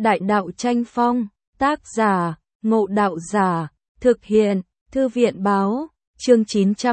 Đại đạo tranh phong, tác giả, Ngộ Đạo Giả, thực hiện, Thư viện báo, chương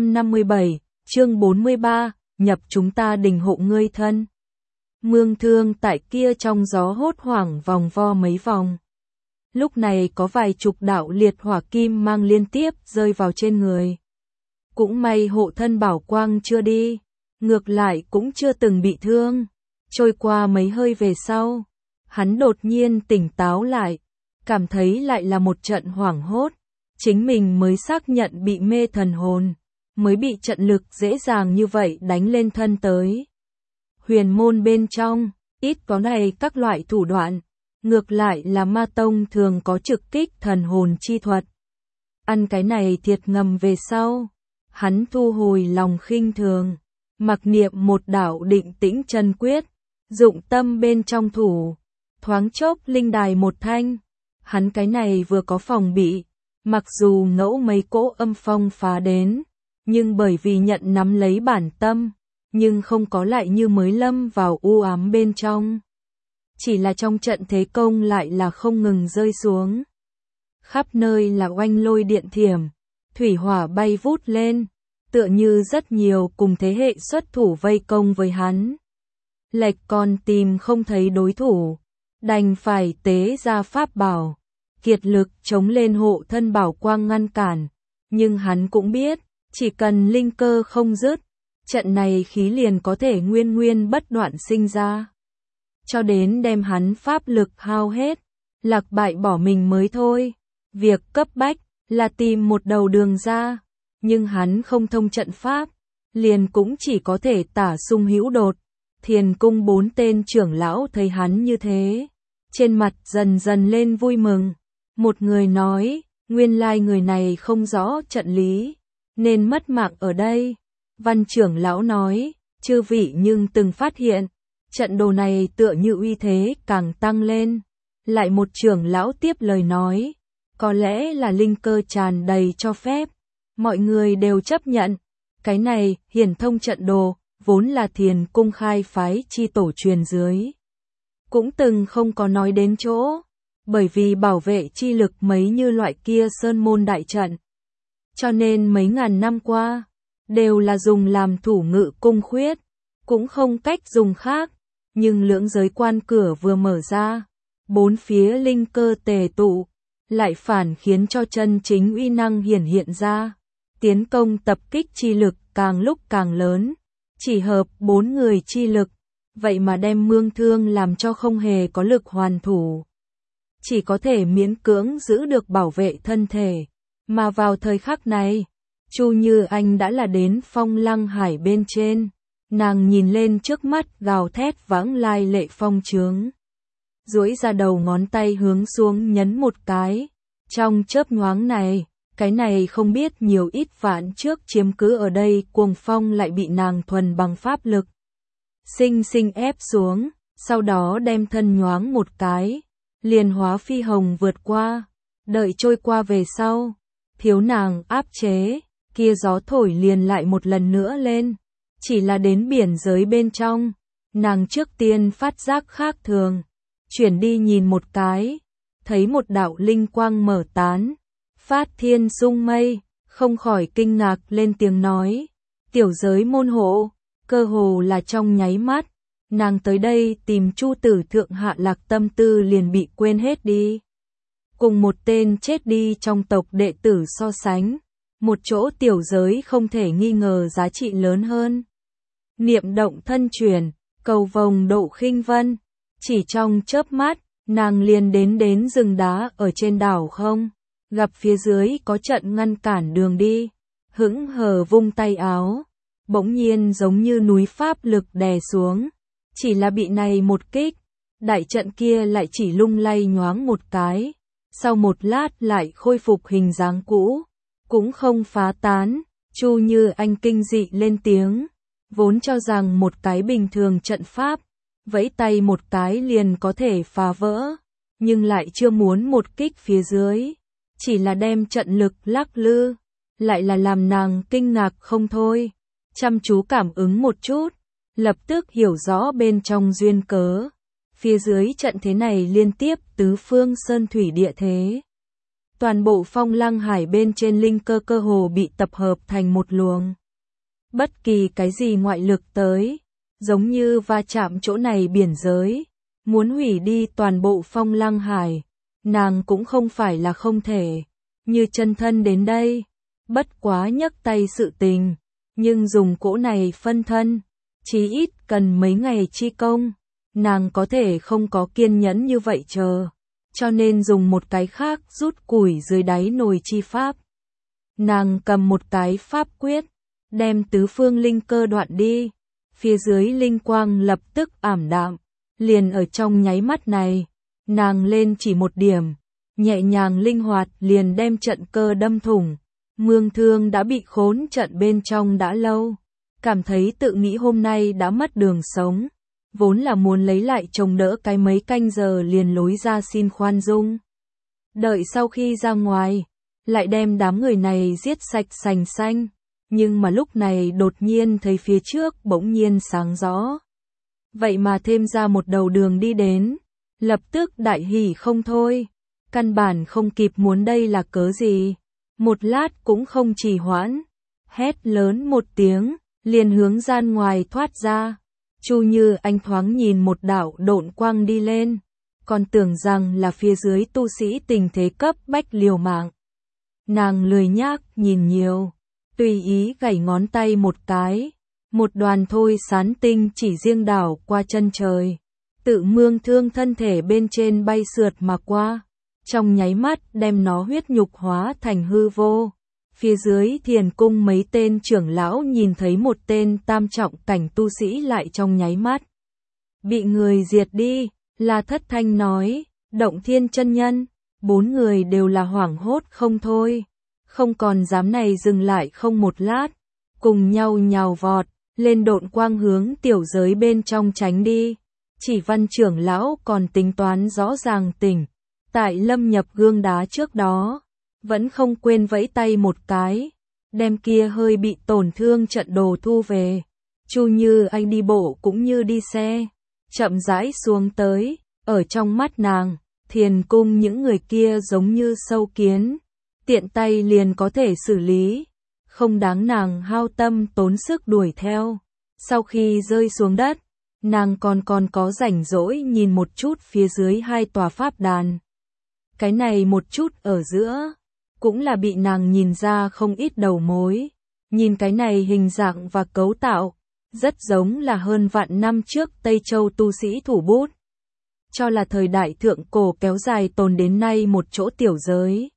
957, chương 43, nhập chúng ta đình hộ ngươi thân. Mương Thương tại kia trong gió hốt hoảng vòng vo mấy vòng. Lúc này có vài chục đạo liệt hỏa kim mang liên tiếp rơi vào trên người. Cũng may hộ thân bảo quang chưa đi, ngược lại cũng chưa từng bị thương. Trôi qua mấy hơi về sau, hắn đột nhiên tỉnh táo lại, cảm thấy lại là một trận hoảng hốt. Chính mình mới xác nhận bị mê thần hồn, mới bị trận lực dễ dàng như vậy đánh lên thân tới. Huyền môn bên trong, ít có này các loại thủ đoạn, ngược lại là ma tông thường có trực kích thần hồn chi thuật. Ăn cái này thiệt ngầm về sau, hắn thu hồi lòng khinh thường, mặc niệm một đạo định tĩnh chân quyết, dụng tâm bên trong thủ, thoáng chốc linh đài một thanh. Hắn cái này vừa có phòng bị, mặc dù ngẫu mấy cỗ âm phong phá đến, nhưng bởi vì nhận nắm lấy bản tâm, nhưng không có lại như mới lâm vào u ám bên trong. Chỉ là trong trận thế công lại là không ngừng rơi xuống. Khắp nơi là oanh lôi điện thiểm, thủy hỏa bay vút lên, tựa như rất nhiều cùng thế hệ xuất thủ vây công với hắn. Lệch còn tìm không thấy đối thủ, đành phải tế ra pháp bảo, kiệt lực chống lên hộ thân bảo quang ngăn cản. Nhưng hắn cũng biết, chỉ cần linh cơ không dứt, trận này khí liền có thể nguyên bất đoạn sinh ra. Cho đến đem hắn pháp lực hao hết, lạc bại bỏ mình mới thôi. Việc cấp bách là tìm một đầu đường ra, nhưng hắn không thông trận pháp, liền cũng chỉ có thể tả sung hữu đột. Thiền cung 4 tên trưởng lão thấy hắn như thế, trên mặt dần dần lên vui mừng. Một người nói, nguyên lai người này không rõ trận lý, nên mất mạng ở đây. Văn trưởng lão nói, chư vị nhưng từng phát hiện, trận đồ này tựa như uy thế càng tăng lên. Lại một trưởng lão tiếp lời nói, có lẽ là linh cơ tràn đầy cho phép, mọi người đều chấp nhận. Cái này, hiển thông trận đồ, vốn là thiền cung khai phái chi tổ truyền dưới. Cũng từng không có nói đến chỗ, bởi vì bảo vệ chi lực mấy như loại kia sơn môn đại trận. Cho nên mấy ngàn năm qua, đều là dùng làm thủ ngự cung khuyết, cũng không cách dùng khác. Nhưng lưỡng giới quan cửa vừa mở ra, bốn phía linh cơ tề tụ, lại phản khiến cho chân chính uy năng hiển hiện ra. Tiến công tập kích chi lực càng lúc càng lớn, chỉ hợp 4 người chi lực, vậy mà đem Mương Thương làm cho không hề có lực hoàn thủ. Chỉ có thể miễn cưỡng giữ được bảo vệ thân thể. Mà vào thời khắc này, Chu Như Anh đã là đến Phong Lăng Hải bên trên. Nàng nhìn lên trước mắt gào thét vãng lai lệ phong trướng. Duỗi ra đầu ngón tay hướng xuống nhấn một cái. Trong chớp nhoáng này, cái này không biết nhiều ít vạn trước chiếm cứ ở đây cuồng phong lại bị nàng thuần bằng pháp lực sinh sinh ép xuống, sau đó đem thân nhoáng một cái, liền hóa phi hồng vượt qua. Đợi trôi qua về sau, thiếu nàng áp chế, kia gió thổi liền lại một lần nữa lên. Chỉ là đến biển giới bên trong, nàng trước tiên phát giác khác thường, chuyển đi nhìn một cái, thấy một đạo linh quang mở tán, phát thiên sung mây, không khỏi kinh ngạc lên tiếng nói, tiểu giới môn hộ. Cơ hồ là trong nháy mắt, nàng tới đây tìm Chu Tử Thượng hạ lạc tâm tư liền bị quên hết đi. Cùng một tên chết đi trong tộc đệ tử so sánh, một chỗ tiểu giới không thể nghi ngờ giá trị lớn hơn. Niệm động thân chuyển, cầu vồng độ khinh vân, chỉ trong chớp mắt, nàng liền đến rừng đá ở trên đảo không, gặp phía dưới có trận ngăn cản đường đi, hững hờ vung tay áo, bỗng nhiên giống như núi pháp lực đè xuống, chỉ là bị này một kích, đại trận kia lại chỉ lung lay nhoáng một cái, sau một lát lại khôi phục hình dáng cũ, cũng không phá tán. Chu Như Anh kinh dị lên tiếng, vốn cho rằng một cái bình thường trận pháp, vẫy tay một cái liền có thể phá vỡ, nhưng lại chưa muốn một kích phía dưới, chỉ là đem trận lực lắc lư, lại là làm nàng kinh ngạc không thôi. Chăm chú cảm ứng một chút, lập tức hiểu rõ bên trong duyên cớ. Phía dưới trận thế này liên tiếp tứ phương sơn thủy địa thế. Toàn bộ Phong Lăng Hải bên trên linh cơ cơ hồ bị tập hợp thành một luồng. Bất kỳ cái gì ngoại lực tới, giống như va chạm chỗ này biển giới, muốn hủy đi toàn bộ Phong Lăng Hải, nàng cũng không phải là không thể. Như chân thân đến đây, bất quá nhấc tay sự tình, nhưng dùng cỗ này phân thân, chí ít cần mấy ngày chi công, nàng có thể không có kiên nhẫn như vậy chờ, cho nên dùng một cái khác rút củi dưới đáy nồi chi pháp. Nàng cầm một cái pháp quyết, đem tứ phương linh cơ đoạn đi, phía dưới linh quang lập tức ảm đạm, liền ở trong nháy mắt này, nàng lên chỉ một điểm, nhẹ nhàng linh hoạt liền đem trận cơ đâm thủng. Mương Thương đã bị khốn trận bên trong đã lâu, cảm thấy tự nghĩ hôm nay đã mất đường sống, vốn là muốn lấy lại chống đỡ cái mấy canh giờ liền lối ra xin khoan dung. Đợi sau khi ra ngoài, lại đem đám người này giết sạch sành xanh, nhưng mà lúc này đột nhiên thấy phía trước bỗng nhiên sáng rõ. Vậy mà thêm ra một đầu đường đi đến, lập tức đại hỉ không thôi, căn bản không kịp muốn đây là cớ gì. Một lát cũng không trì hoãn, hét lớn một tiếng, liền hướng gian ngoài thoát ra. Chu Như Anh thoáng nhìn một đạo độn quang đi lên, còn tưởng rằng là phía dưới tu sĩ tình thế cấp bách liều mạng. Nàng lười nhác nhìn nhiều, tùy ý gảy ngón tay một cái, một đoàn thôi sán tinh chỉ riêng đảo qua chân trời, tự Mương Thương thân thể bên trên bay sượt mà qua. Trong nháy mắt đem nó huyết nhục hóa thành hư vô. Phía dưới thiền cung mấy tên trưởng lão nhìn thấy một tên tam trọng cảnh tu sĩ lại trong nháy mắt bị người diệt đi, là Thất Thanh nói, Động Thiên chân nhân, bốn người đều là hoảng hốt không thôi, không còn dám này dừng lại không một lát, cùng nhau nhào vọt, lên độn quang hướng tiểu giới bên trong tránh đi. Chỉ Văn trưởng lão còn tính toán rõ ràng tỉnh. Tại lâm nhập gương đá trước đó, vẫn không quên vẫy tay một cái, đem kia hơi bị tổn thương trận đồ thu về. Chu Như Anh đi bộ cũng như đi xe, chậm rãi xuống tới, ở trong mắt nàng, thiền cung những người kia giống như sâu kiến, tiện tay liền có thể xử lý, không đáng nàng hao tâm tốn sức đuổi theo. Sau khi rơi xuống đất, nàng còn có rảnh rỗi nhìn một chút phía dưới hai tòa pháp đàn. Cái này một chút ở giữa, cũng là bị nàng nhìn ra không ít đầu mối. Nhìn cái này hình dạng và cấu tạo, rất giống là hơn vạn năm trước Tây Châu tu sĩ thủ bút. Cho là thời đại thượng cổ kéo dài tồn đến nay một chỗ tiểu giới.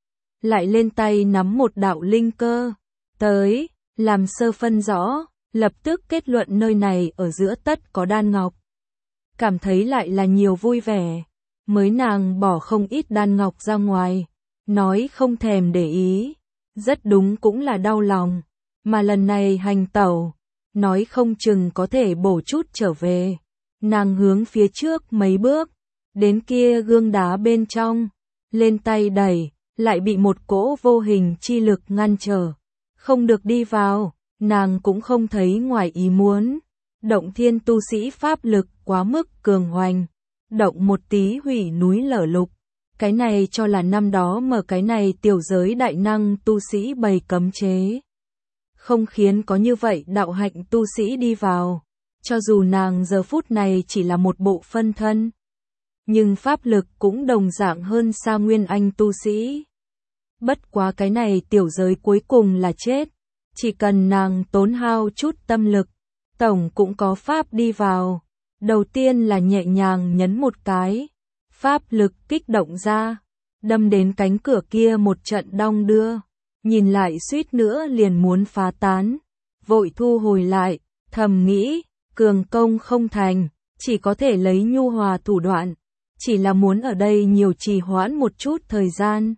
Lại lên tay nắm một đạo linh cơ, tới, làm sơ phân rõ, lập tức kết luận nơi này ở giữa tất có đan ngọc. Cảm thấy lại là nhiều vui vẻ. Mới nàng bỏ không ít đan ngọc ra ngoài, nói không thèm để ý, rất đúng cũng là đau lòng, mà lần này hành tẩu, nói không chừng có thể bổ chút trở về. Nàng hướng phía trước mấy bước, đến kia gương đá bên trong, lên tay đẩy, lại bị một cỗ vô hình chi lực ngăn trở, không được đi vào, nàng cũng không thấy ngoài ý muốn. Động Thiên tu sĩ pháp lực quá mức cường hoành. Động một tí hủy núi lở lục, cái này cho là năm đó mở cái này tiểu giới đại năng tu sĩ bày cấm chế. Không khiến có như vậy đạo hạnh tu sĩ đi vào, cho dù nàng giờ phút này chỉ là một bộ phân thân. Nhưng pháp lực cũng đồng dạng hơn xa nguyên anh tu sĩ. Bất quá cái này tiểu giới cuối cùng là chết, chỉ cần nàng tốn hao chút tâm lực, tổng cũng có pháp đi vào. Đầu tiên là nhẹ nhàng nhấn một cái, pháp lực kích động ra, đâm đến cánh cửa kia một trận đong đưa, nhìn lại suýt nữa liền muốn phá tán, vội thu hồi lại, thầm nghĩ, cường công không thành, chỉ có thể lấy nhu hòa thủ đoạn, chỉ là muốn ở đây nhiều trì hoãn một chút thời gian.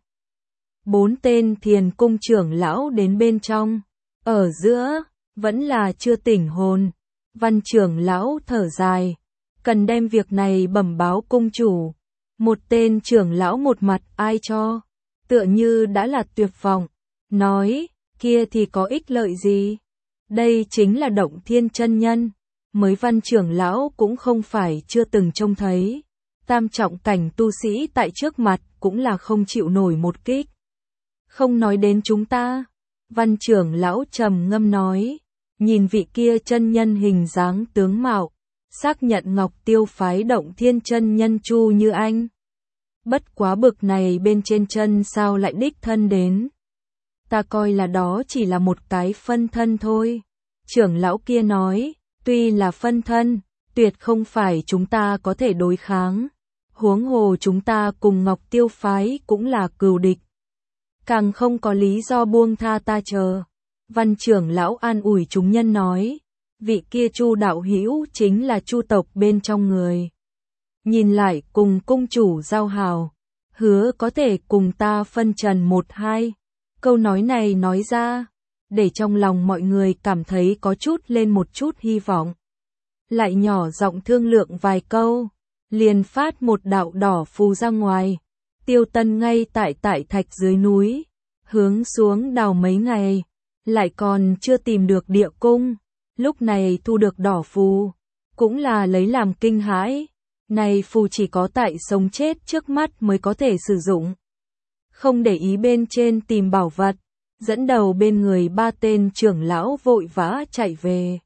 4 tên thiền cung trưởng lão đến bên trong, ở giữa, vẫn là chưa tỉnh hồn. Văn trưởng lão thở dài, cần đem việc này bẩm báo cung chủ. Một tên trưởng lão một mặt ai cho, tựa như đã là tuyệt vọng, nói, kia thì có ích lợi gì? Đây chính là Động Thiên chân nhân, mới Văn trưởng lão cũng không phải chưa từng trông thấy. Tam trọng cảnh tu sĩ tại trước mặt cũng là không chịu nổi một kích. Không nói đến chúng ta. Văn trưởng lão trầm ngâm nói. Nhìn vị kia chân nhân hình dáng tướng mạo. Xác nhận Ngọc Tiêu phái Động Thiên chân nhân Chu Như Anh. Bất quá bực này bên trên chân sao lại đích thân đến. Ta coi là đó chỉ là một cái phân thân thôi. Trưởng lão kia nói, tuy là phân thân, tuyệt không phải chúng ta có thể đối kháng. Huống hồ chúng ta cùng Ngọc Tiêu phái cũng là cừu địch. Càng không có lý do buông tha ta chờ. Văn trưởng lão an ủi chúng nhân nói, vị kia Chu đạo hữu chính là Chu tộc bên trong người. Nhìn lại cùng cung chủ giao hảo, hứa có thể cùng ta phân trần một hai. Câu nói này nói ra, để trong lòng mọi người cảm thấy có chút lên một chút hy vọng. Lại nhỏ giọng thương lượng vài câu, liền phát một đạo đỏ phù ra ngoài. Tiêu Tân ngay tại thạch dưới núi, hướng xuống đào mấy ngày, lại còn chưa tìm được địa cung, lúc này thu được đỏ phù, cũng là lấy làm kinh hãi. Này phù chỉ có tại sống chết trước mắt mới có thể sử dụng. Không để ý bên trên tìm bảo vật, dẫn đầu bên người 3 tên trưởng lão vội vã chạy về.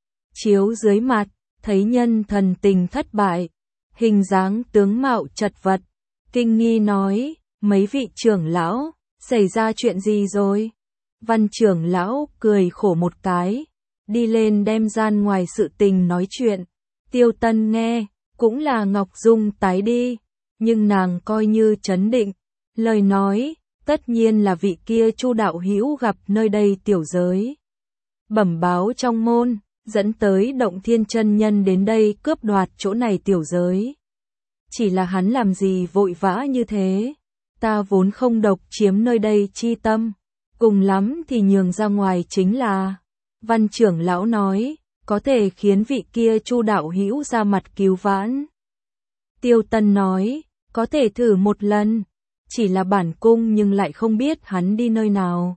Chiếu dưới mặt, thấy nhân thần tình thất bại, hình dáng tướng mạo chật vật, kinh nghi nói, mấy vị trưởng lão, xảy ra chuyện gì rồi? Văn trưởng lão cười khổ một cái, đi lên đem gian ngoài sự tình nói chuyện. Tiêu Tân nghe, cũng là Ngọc Dung tái đi, nhưng nàng coi như trấn định, lời nói, tất nhiên là vị kia Chu đạo hữu gặp nơi đây tiểu giới. Bẩm báo trong môn, dẫn tới Động Thiên chân nhân đến đây cướp đoạt chỗ này tiểu giới. Chỉ là hắn làm gì vội vã như thế, ta vốn không độc chiếm nơi đây chi tâm, cùng lắm thì nhường ra ngoài chính là. Văn trưởng lão nói, có thể khiến vị kia Chu đạo hữu ra mặt cứu vãn. Tiêu Tân nói, có thể thử một lần, chỉ là bản cung nhưng lại không biết hắn đi nơi nào.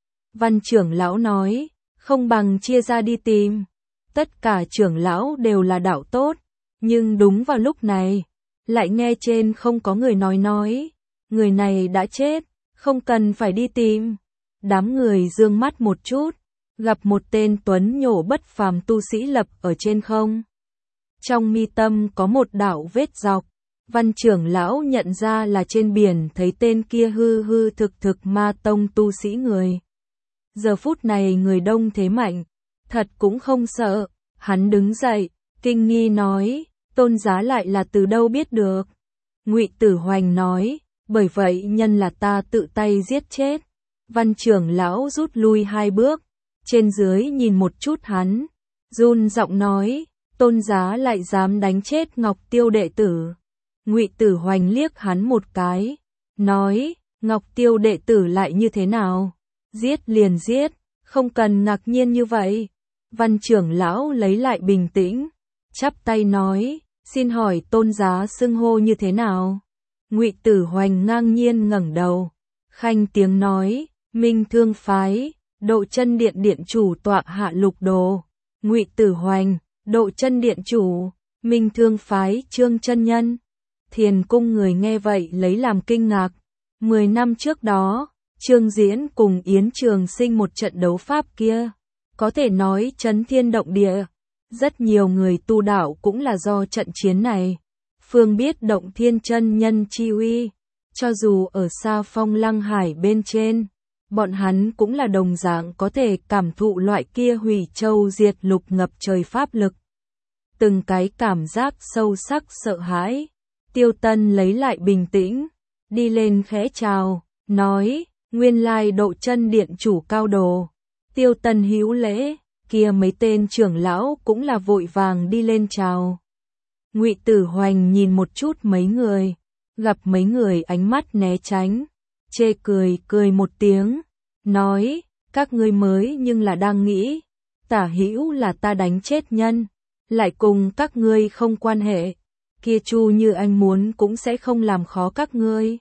Văn trưởng lão nói, không bằng chia ra đi tìm. Tất cả trưởng lão đều là đạo tốt, nhưng đúng vào lúc này, lại nghe trên không có người nói, người này đã chết, không cần phải đi tìm. Đám người dương mắt một chút, gặp một tên tuấn nhổ bất phàm tu sĩ lập ở trên không. Trong mi tâm có một đạo vết dọc, Văn trưởng lão nhận ra là trên biển thấy tên kia hư hư thực ma tông tu sĩ người. Giờ phút này người đông thế mạnh, thật cũng không sợ, hắn đứng dậy, kinh nghi nói, tôn giá lại là từ đâu biết được. Ngụy Tử Hoành nói, bởi vậy nhân là ta tự tay giết chết. Văn trưởng lão rút lui 2 bước, trên dưới nhìn một chút hắn, run giọng nói, tôn giá lại dám đánh chết Ngọc Tiêu đệ tử. Ngụy Tử Hoành liếc hắn một cái, nói, Ngọc Tiêu đệ tử lại như thế nào? Giết liền giết, không cần ngạc nhiên như vậy. Văn trưởng lão lấy lại bình tĩnh, chắp tay nói, xin hỏi tôn giá xưng hô như thế nào? Ngụy Tử Hoành ngang nhiên ngẩng đầu, khanh tiếng nói, Minh Thương phái, Độ Chân Điện điện chủ tọa hạ lục đồ. Ngụy Tử Hoành, Độ Chân Điện chủ, Minh Thương phái Trương chân nhân. Thiền cung người nghe vậy lấy làm kinh ngạc. 10 năm trước đó, Trương Diễn cùng Yến Trường Sinh một trận đấu pháp kia, có thể nói chấn thiên động địa. Rất nhiều người tu đạo cũng là do trận chiến này. Phương biết Động Thiên chân nhân chi uy, cho dù ở xa Phong Lăng Hải bên trên, bọn hắn cũng là đồng dạng có thể cảm thụ loại kia hủy châu diệt lục ngập trời pháp lực. Từng cái cảm giác sâu sắc sợ hãi. Tiêu Tân lấy lại bình tĩnh, đi lên khẽ chào, nói, nguyên lai Độ Chân điện chủ cao đồ. Tiêu Tân hữu lễ, kia mấy tên trưởng lão cũng là vội vàng đi lên chào. Ngụy Tử Hoành nhìn một chút mấy người, gặp mấy người ánh mắt né tránh, chê cười một tiếng, nói, các ngươi mới nhưng là đang nghĩ, tả hữu là ta đánh chết nhân, lại cùng các ngươi không quan hệ, kia Chu Như Anh muốn cũng sẽ không làm khó các ngươi.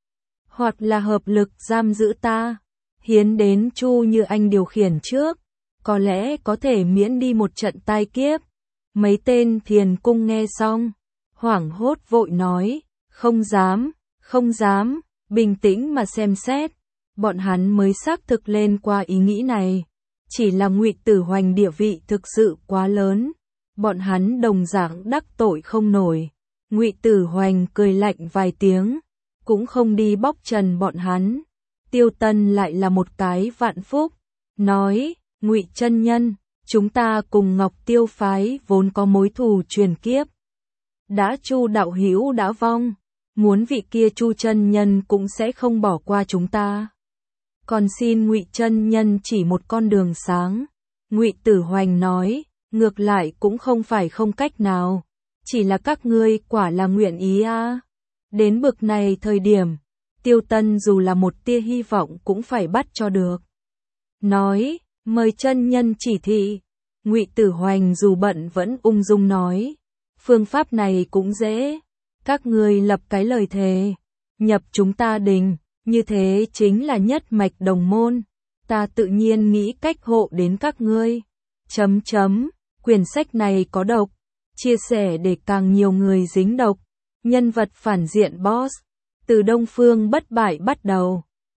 Hoặc là hợp lực giam giữ ta, hiến đến Chu Như Anh điều khiển trước, có lẽ có thể miễn đi một trận tai kiếp, Mấy tên thiền cung nghe xong, hoảng hốt vội nói, không dám, không dám, bình tĩnh mà xem xét. Bọn hắn mới xác thực lên qua ý nghĩ này. Chỉ là Ngụy Tử Hoành địa vị thực sự quá lớn. Bọn hắn đồng dạng đắc tội không nổi. Ngụy Tử Hoành cười lạnh vài tiếng, cũng không đi bóc trần bọn hắn. Tiêu Tân lại là một cái vạn phúc, nói, Ngụy chân nhân, chúng ta cùng Ngọc Tiêu phái vốn có mối thù truyền kiếp. Đã Chu đạo hữu đã vong, muốn vị kia Chu chân nhân cũng sẽ không bỏ qua chúng ta. Còn xin Ngụy chân nhân chỉ một con đường sáng. Ngụy Tử Hoành nói, ngược lại cũng không phải không cách nào, chỉ là các ngươi quả là nguyện ý a. Đến bực này thời điểm, Tiêu Tân dù là một tia hy vọng cũng phải bắt cho được. Nói, mời chân nhân chỉ thị. Ngụy Tử Hoành dù bận vẫn ung dung nói, phương pháp này cũng dễ, các ngươi lập cái lời thề, nhập chúng ta đình, như thế chính là nhất mạch đồng môn, ta tự nhiên nghĩ cách hộ đến các ngươi. Quyển sách này có độc, chia sẻ để càng nhiều người dính độc. Nhân vật phản diện boss, từ Đông Phương Bất Bại bắt đầu.